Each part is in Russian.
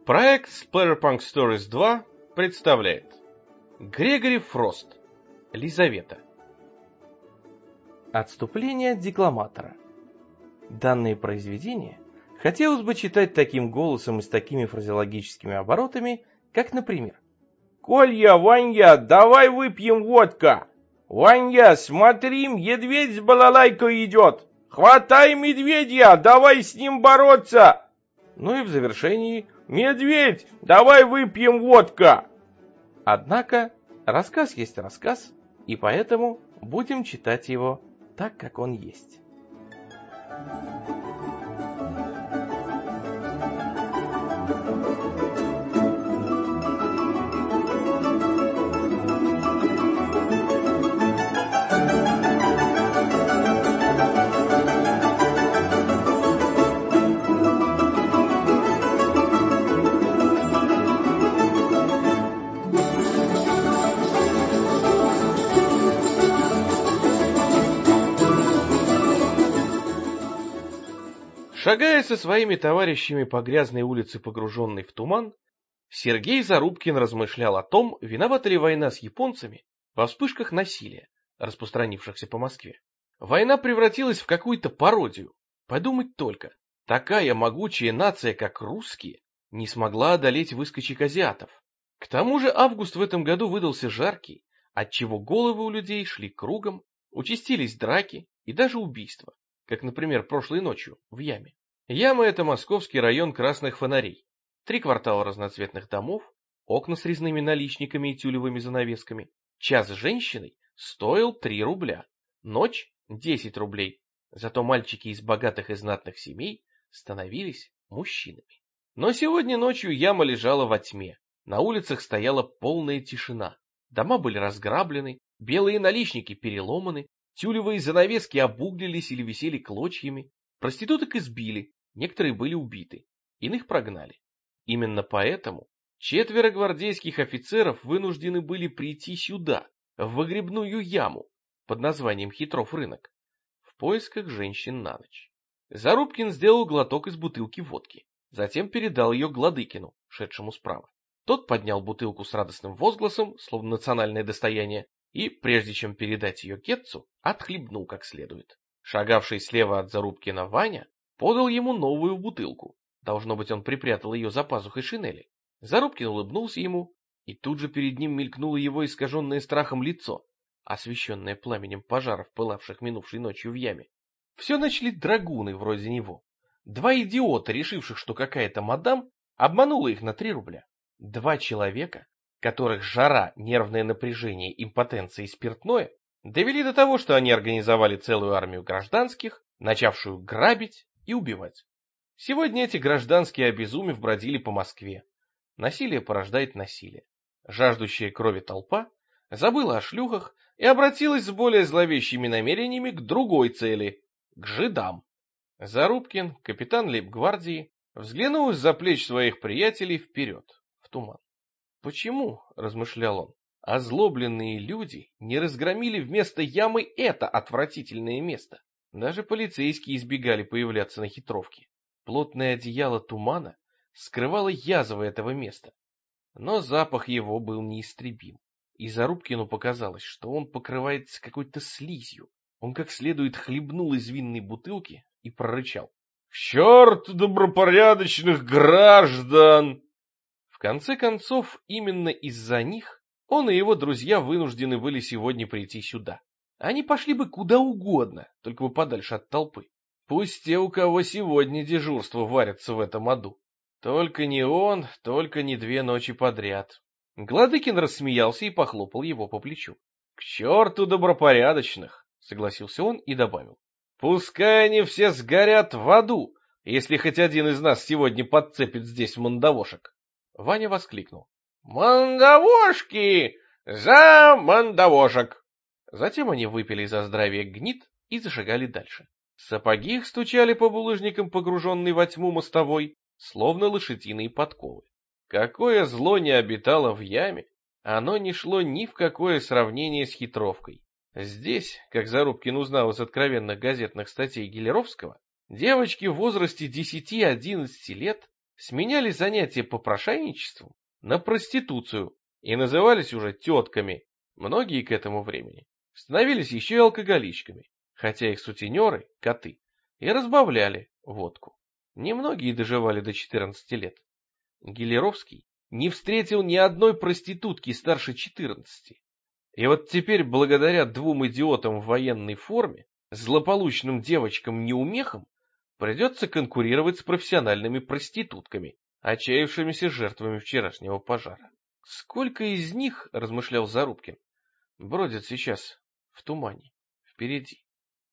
Проект Splatterpunk Stories 2 представляет Грегори Фрост. Лизавета. Отступление декламатора. Данное произведение хотелось бы читать таким голосом и с такими фразеологическими оборотами, как, например: «Колья, Ваня, давай выпьем водка! Ваня, смотри, медведь с балалайкой идет! Хватай медведя, давай с ним бороться!» Ну и в завершении: «Медведь, давай выпьем водка!» Однако рассказ есть рассказ, и поэтому будем читать его так, как он есть. Шагая со своими товарищами по грязной улице, погруженной в туман, Сергей Зарубкин размышлял о том, виновата ли война с японцами во вспышках насилия, распространившихся по Москве. Война превратилась в какую-то пародию. Подумать только, такая могучая нация, как русские, не смогла одолеть выскочек азиатов. К тому же август в этом году выдался жаркий, отчего головы у людей шли кругом, участились драки и даже убийства, как, например, прошлой ночью в Яме. Яма — это московский район красных фонарей. 3 квартала разноцветных домов, окна с резными наличниками и тюлевыми занавесками. Час с женщиной стоил 3 рубля, ночь — 10 рублей. Зато мальчики из богатых и знатных семей становились мужчинами. Но сегодня ночью Яма лежала во тьме. На улицах стояла полная тишина. Дома были разграблены, белые наличники переломаны, тюлевые занавески обуглились или висели клочьями, проституток избили, некоторые были убиты, иных прогнали. Именно поэтому 4 гвардейских офицеров вынуждены были прийти сюда, в выгребную яму под названием Хитров рынок, в поисках женщин на ночь. Зарубкин сделал глоток из бутылки водки, затем передал ее Гладыкину, шедшему справа. Тот поднял бутылку с радостным возгласом, словно национальное достояние, и, прежде чем передать ее Кетцу, отхлебнул как следует. Шагавший слева от Зарубкина Ваня подал ему новую бутылку. Должно быть, он припрятал ее за пазухой шинели. Зарубкин улыбнулся ему, и тут же перед ним мелькнуло его искаженное страхом лицо, освещенное пламенем пожаров, пылавших минувшей ночью в яме. Все начали драгуны вроде него. 2 идиота, решивших, что какая-то мадам обманула их на 3 рубля. 2 человека, которых жара, нервное напряжение, импотенция и спиртное довели до того, что они организовали целую армию гражданских, начавшую грабить и убивать. Сегодня эти гражданские, обезумев, бродили по Москве. Насилие порождает насилие. Жаждущая крови толпа забыла о шлюхах и обратилась с более зловещими намерениями к другой цели — к жидам. Зарубкин, капитан лейб-гвардии, взглянул из-за плеч своих приятелей вперед, в туман. «Почему, — размышлял он, — озлобленные люди не разгромили вместо ямы это отвратительное место?» Даже полицейские избегали появляться на хитровке. Плотное одеяло тумана скрывало язвы этого места. Но запах его был неистребим, и Зарубкину показалось, что он покрывается какой-то слизью. Он как следует хлебнул из винной бутылки и прорычал: «К черту добропорядочных граждан!» В конце концов, именно из-за них он и его друзья вынуждены были сегодня прийти сюда. Они пошли бы куда угодно, только бы подальше от толпы. Пусть те, у кого сегодня дежурство, варятся в этом аду. Только не он, только не 2 ночи подряд. Гладыкин рассмеялся и похлопал его по плечу. — К черту добропорядочных! — согласился он и добавил. — Пускай они все сгорят в аду, если хоть один из нас сегодня подцепит здесь мандавошек. Ваня воскликнул: «Мандавошки! За мандавошек!» Затем они выпили за здравие гнит и зашагали дальше. Сапоги их стучали по булыжникам, погруженной во тьму мостовой, словно лошадиные подковы. Какое зло не обитало в яме, оно не шло ни в какое сравнение с хитровкой. Здесь, как Зарубкин узнал из откровенных газетных статей Гелеровского, девочки в возрасте 10-11 лет сменяли занятия попрошайничеством на проституцию и назывались уже тетками. Многие к этому времени становились еще и алкоголичками, хотя их сутенеры, коты, и разбавляли водку. Немногие доживали до 14 лет. Гелеровский не встретил ни одной проститутки старше 14. И вот теперь, благодаря двум идиотам в военной форме, злополучным девочкам-неумехам, придется конкурировать с профессиональными проститутками, отчаявшимися жертвами вчерашнего пожара. Сколько из них, размышлял Зарубкин, бродят сейчас в тумане, впереди.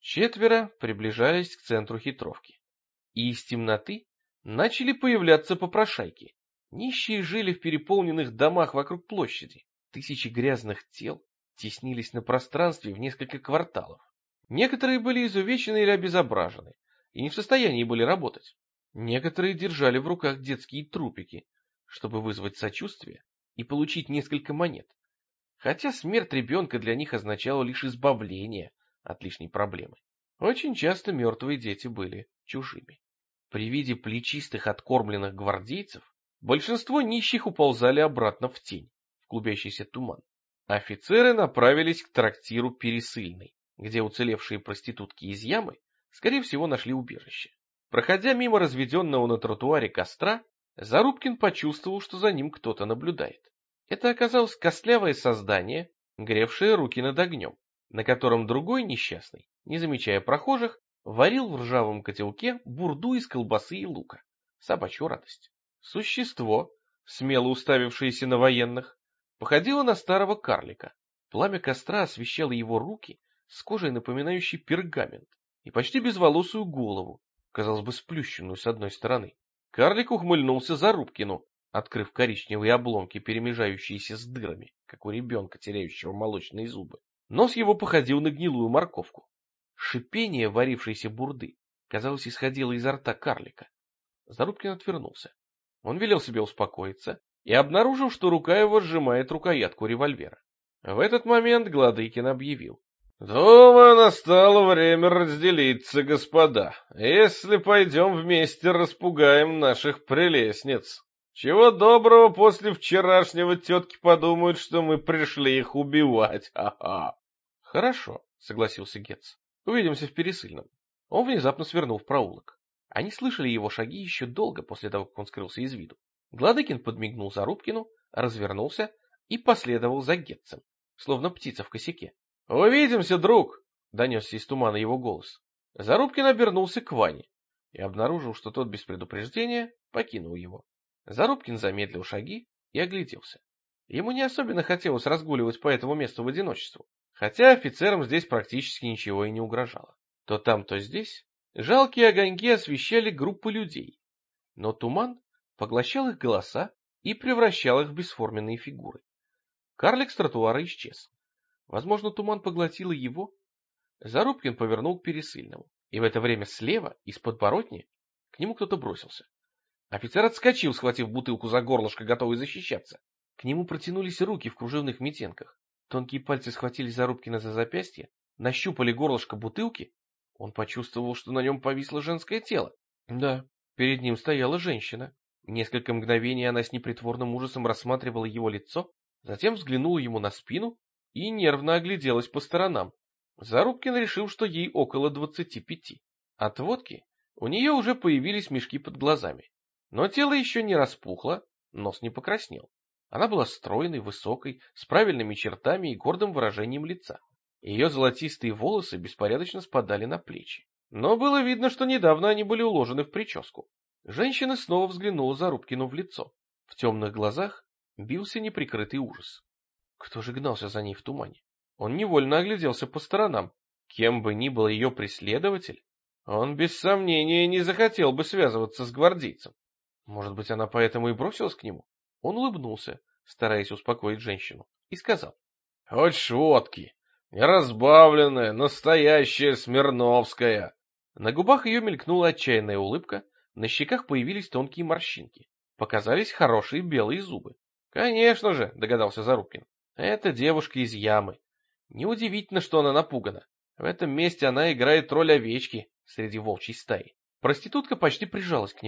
4 приближались к центру хитровки. И из темноты начали появляться попрошайки. Нищие жили в переполненных домах вокруг площади. Тысячи грязных тел теснились на пространстве в несколько кварталов. Некоторые были изувечены или обезображены, и не в состоянии были работать. Некоторые держали в руках детские трупики, чтобы вызвать сочувствие и получить несколько монет. Хотя смерть ребенка для них означала лишь избавление от лишней проблемы. Очень часто мертвые дети были чужими. При виде плечистых откормленных гвардейцев большинство нищих уползали обратно в тень, в клубящийся туман. Офицеры направились к трактиру Пересыльной, где уцелевшие проститутки из ямы, скорее всего, нашли убежище. Проходя мимо разведенного на тротуаре костра, Зарубкин почувствовал, что за ним кто-то наблюдает. Это оказалось костлявое создание, гревшее руки над огнем, на котором другой несчастный, не замечая прохожих, варил в ржавом котелке бурду из колбасы и лука. Собачью радость. Существо, смело уставившееся на военных, походило на старого карлика. Пламя костра освещало его руки с кожей, напоминающей пергамент, и почти безволосую голову, казалось бы, сплющенную с одной стороны. Карлик ухмыльнулся Зарубкину, открыв коричневые обломки, перемежающиеся с дырами, как у ребенка, теряющего молочные зубы. Нос его походил на гнилую морковку. Шипение варившейся бурды, казалось, исходило изо рта карлика. Зарубкин отвернулся. Он велел себе успокоиться и обнаружил, что рука его сжимает рукоятку револьвера. В этот момент Гладыкин объявил: «Думаю, настало время разделиться, господа. Если пойдем вместе, распугаем наших прелестниц. Чего доброго, после вчерашнего тетки подумают, что мы пришли их убивать. Ха-ха». «Хорошо», — согласился Гетц. «Увидимся в Пересыльном». Он внезапно свернул в проулок. Они слышали его шаги еще долго после того, как он скрылся из виду. Гладыкин подмигнул Зарубкину, развернулся и последовал за Гетцем, словно птица в косяке. «Увидимся, друг!» — донесся из тумана его голос. Зарубкин обернулся к Ване и обнаружил, что тот без предупреждения покинул его. Зарубкин замедлил шаги и огляделся. Ему не особенно хотелось разгуливать по этому месту в одиночестве, хотя офицерам здесь практически ничего и не угрожало. То там, то здесь жалкие огоньки освещали группы людей, но туман поглощал их голоса и превращал их в бесформенные фигуры. Карлик с тротуара исчез. Возможно, туман поглотил и его. Зарубкин повернул к Пересыльному, и в это время слева, из подворотни, к нему кто-то бросился. Офицер отскочил, схватив бутылку за горлышко, готовый защищаться. К нему протянулись руки в кружевных митенках. Тонкие пальцы схватили Зарубкина за запястье, нащупали горлышко бутылки. Он почувствовал, что на нем повисло женское тело. Да, перед ним стояла женщина. Несколько мгновений она с непритворным ужасом рассматривала его лицо, затем взглянула ему на спину и нервно огляделась по сторонам. Зарубкин решил, что ей около 25. От водки у нее уже появились мешки под глазами. Но тело еще не распухло, нос не покраснел. Она была стройной, высокой, с правильными чертами и гордым выражением лица. Ее золотистые волосы беспорядочно спадали на плечи. Но было видно, что недавно они были уложены в прическу. Женщина снова взглянула Зарубкину в лицо. В темных глазах бился неприкрытый ужас. Кто же гнался за ней в тумане? Он невольно огляделся по сторонам. Кем бы ни был ее преследователь, он без сомнения не захотел бы связываться с гвардейцем. Может быть, она поэтому и бросилась к нему? Он улыбнулся, стараясь успокоить женщину, и сказал: «Хочешь водки? Неразбавленная, настоящая смирновская». На губах ее мелькнула отчаянная улыбка, на щеках появились тонкие морщинки. Показались хорошие белые зубы. «Конечно же», — догадался Зарубкин, — «это девушка из ямы. Неудивительно, что она напугана. В этом месте она играет роль овечки среди волчьей стаи». Проститутка почти прижалась к нему.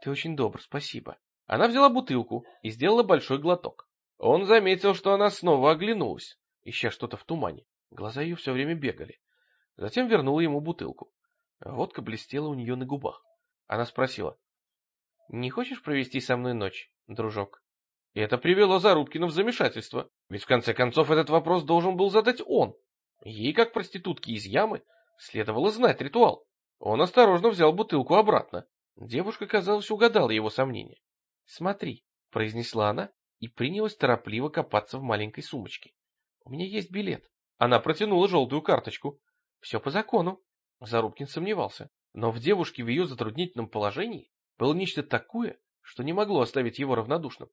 Ты очень добр, спасибо. Она взяла бутылку и сделала большой глоток. Он заметил, что она снова оглянулась, ища что-то в тумане. Глаза ее все время бегали. Затем вернула ему бутылку. Водка блестела у нее на губах. Она спросила: «Не хочешь провести со мной ночь, дружок?» И это привело Зарубкина в замешательство, ведь в конце концов этот вопрос должен был задать он. Ей, как проститутке из ямы, следовало знать ритуал. Он осторожно взял бутылку обратно. Девушка, казалось, угадала его сомнения. «Смотри», — произнесла она и принялась торопливо копаться в маленькой сумочке. «У меня есть билет». Она протянула желтую карточку. «Все по закону». Зарубкин сомневался, но в девушке в ее затруднительном положении было нечто такое, что не могло оставить его равнодушным.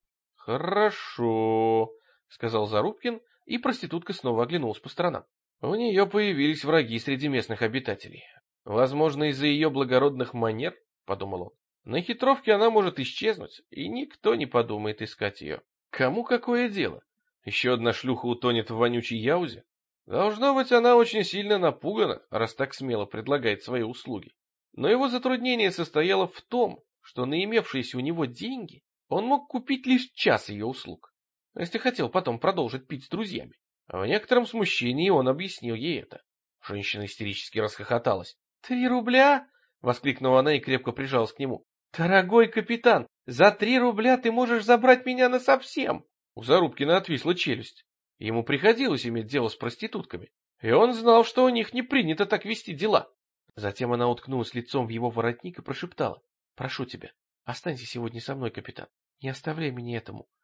«Хорошо», — сказал Зарубкин, и проститутка снова оглянулась по сторонам. У нее появились враги среди местных обитателей. Возможно, из-за ее благородных манер, — подумал он. На хитровке она может исчезнуть, и никто не подумает искать ее. Кому какое дело? Еще одна шлюха утонет в вонючей яузе? Должно быть, она очень сильно напугана, раз так смело предлагает свои услуги. Но его затруднение состояло в том, что на имевшиеся у него деньги он мог купить лишь час ее услуг, если хотел потом продолжить пить с друзьями. В некотором смущении он объяснил ей это. Женщина истерически расхохоталась. «3 рубля?» — воскликнула она и крепко прижалась к нему. «Дорогой капитан, за 3 рубля ты можешь забрать меня насовсем!» У Зарубкина отвисла челюсть. Ему приходилось иметь дело с проститутками, и он знал, что у них не принято так вести дела. Затем она уткнулась лицом в его воротник и прошептала: «Прошу тебя, останься сегодня со мной, капитан. Не оставляй меня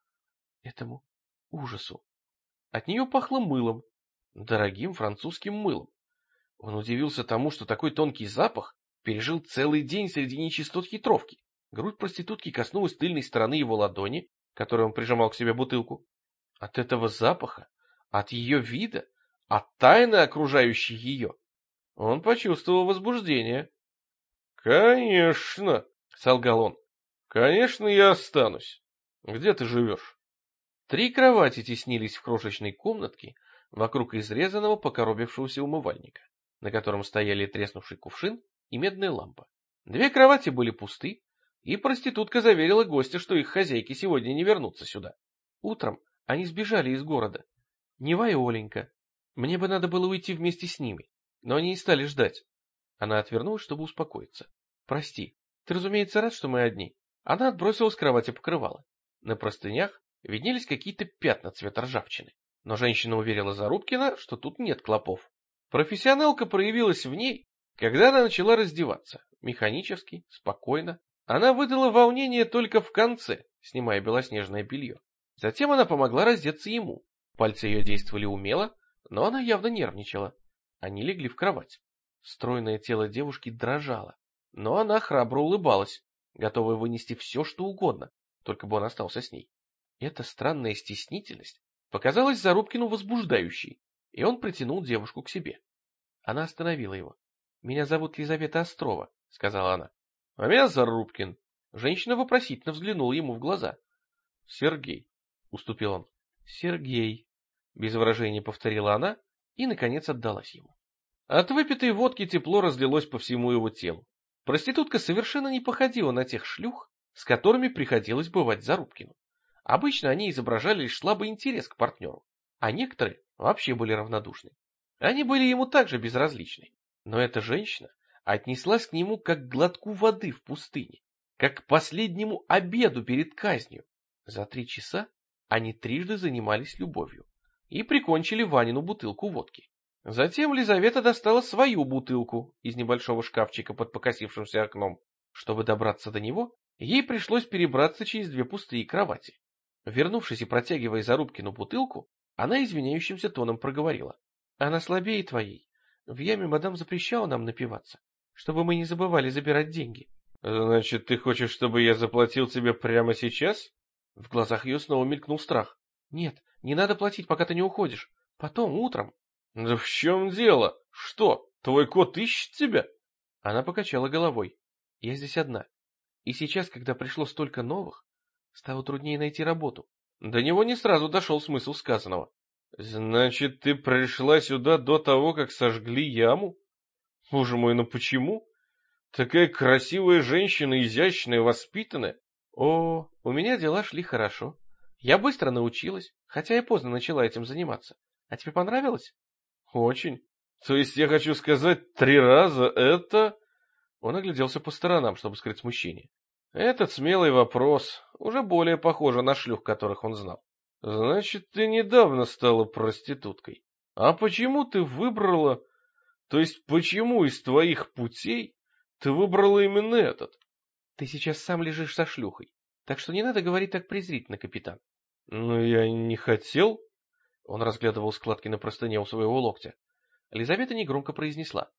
этому ужасу». От нее пахло мылом, дорогим французским мылом. Он удивился тому, что такой тонкий запах пережил целый день среди нечистот хитровки. Грудь проститутки коснулась тыльной стороны его ладони, которой он прижимал к себе бутылку. От этого запаха, от ее вида, от тайны, окружающей ее, он почувствовал возбуждение. «Конечно», — солгал он, — «конечно, я останусь. Где ты живешь?» 3 кровати теснились в крошечной комнатке вокруг изрезанного покоробившегося умывальника, на котором стояли треснувший кувшин и медная лампа. 2 кровати были пусты, и проститутка заверила гостя, что их хозяйки сегодня не вернутся сюда. Утром они сбежали из города. Нева и Оленька. Мне бы надо было уйти вместе с ними, но они не стали ждать. Она отвернулась, чтобы успокоиться. «Прости, ты, разумеется, рад, что мы одни?» Она отбросила с кровати покрывало. На простынях виднелись какие-то пятна цвета ржавчины, но женщина уверила Зарубкина, что тут нет клопов. Профессионалка проявилась в ней, когда она начала раздеваться, механически, спокойно. Она выдала волнение только в конце, снимая белоснежное белье. Затем она помогла раздеться ему. Пальцы ее действовали умело, но она явно нервничала. Они легли в кровать. Стройное тело девушки дрожало, но она храбро улыбалась, готовая вынести все, что угодно, только бы он остался с ней. Эта странная стеснительность показалась Зарубкину возбуждающей, и он притянул девушку к себе. Она остановила его. «Меня зовут Лизавета Острова», — сказала она. «А меня Зарубкин». Женщина вопросительно взглянула ему в глаза. «Сергей», — уступил он. «Сергей», — без выражения повторила она и, наконец, отдалась ему. От выпитой водки тепло разлилось по всему его телу. Проститутка совершенно не походила на тех шлюх, с которыми приходилось бывать Зарубкину. Обычно они изображали лишь слабый интерес к партнеру, а некоторые вообще были равнодушны. Они были ему также безразличны. Но эта женщина отнеслась к нему как к глотку воды в пустыне, как к последнему обеду перед казнью. За 3 часа они трижды занимались любовью и прикончили Ванину бутылку водки. Затем Лизавета достала свою бутылку из небольшого шкафчика под покосившимся окном. Чтобы добраться до него, ей пришлось перебраться через 2 пустые кровати. Вернувшись и протягивая Зарубкину бутылку, она извиняющимся тоном проговорила: «Она слабее твоей. В яме мадам запрещала нам напиваться, чтобы мы не забывали забирать деньги». «Значит, ты хочешь, чтобы я заплатил тебе прямо сейчас?» В глазах ее снова мелькнул страх. «Нет, не надо платить, пока ты не уходишь. Потом, утром». «Да в чем дело? Что, твой кот ищет тебя?» Она покачала головой. «Я здесь одна. И сейчас, когда пришло столько новых, стало труднее найти работу». До него не сразу дошел смысл сказанного. «Значит, ты пришла сюда до того, как сожгли яму? Боже мой, ну почему? Такая красивая женщина, изящная, воспитанная. О, у меня дела шли хорошо. Я быстро научилась, хотя и поздно начала этим заниматься. А тебе понравилось? Очень. То есть я хочу сказать, 3 раза это... Он огляделся по сторонам, чтобы скрыть смущение. Этот смелый вопрос уже более похоже на шлюх, которых он знал. Значит, ты недавно стала проституткой. А почему ты выбрала... То есть, почему из твоих путей ты выбрала именно этот? Ты сейчас сам лежишь со шлюхой, так что не надо говорить так презрительно, капитан. Ну, я не хотел. Он разглядывал складки на простыне у своего локтя. Лизавета негромко произнесла.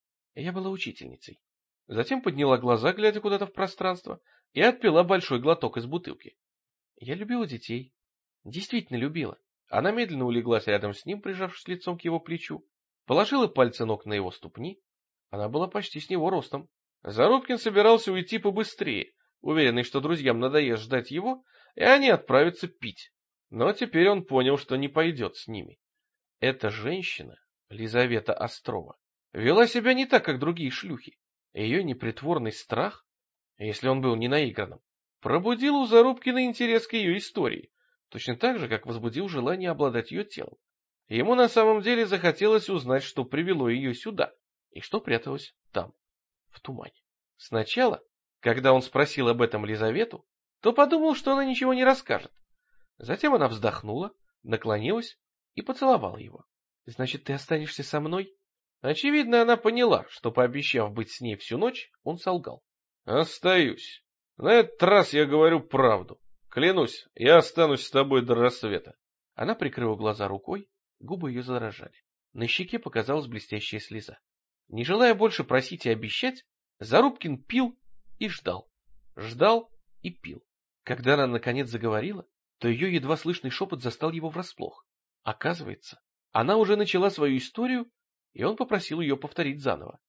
Я была учительницей. Затем подняла глаза, глядя куда-то в пространство, и отпила большой глоток из бутылки. Я любила детей. Действительно любила. Она медленно улеглась рядом с ним, прижавшись лицом к его плечу, положила пальцы ног на его ступни. Она была почти с него ростом. Зарубкин собирался уйти побыстрее, уверенный, что друзьям надоест ждать его, и они отправятся пить. Но теперь он понял, что не пойдет с ними. Эта женщина, Лизавета Острова, вела себя не так, как другие шлюхи. Ее непритворный страх, если он был не наигранным, пробудил у Зарубкина интерес к ее истории, точно так же, как возбудил желание обладать ее телом. Ему на самом деле захотелось узнать, что привело ее сюда, и что пряталось там, в тумане. Сначала, когда он спросил об этом Лизавету, то подумал, что она ничего не расскажет. Затем она вздохнула, наклонилась и поцеловала его. «Значит, ты останешься со мной?» Очевидно, она поняла, что, пообещав быть с ней всю ночь, он солгал. «Остаюсь. На этот раз я говорю правду. Клянусь, я останусь с тобой до рассвета». Она прикрыла глаза рукой, губы ее задрожали. На щеке показалась блестящая слеза. Не желая больше просить и обещать, Зарубкин пил и ждал. Ждал и пил. Когда она наконец заговорила, то ее едва слышный шепот застал его врасплох. Оказывается, она уже начала свою историю, и он попросил ее повторить заново.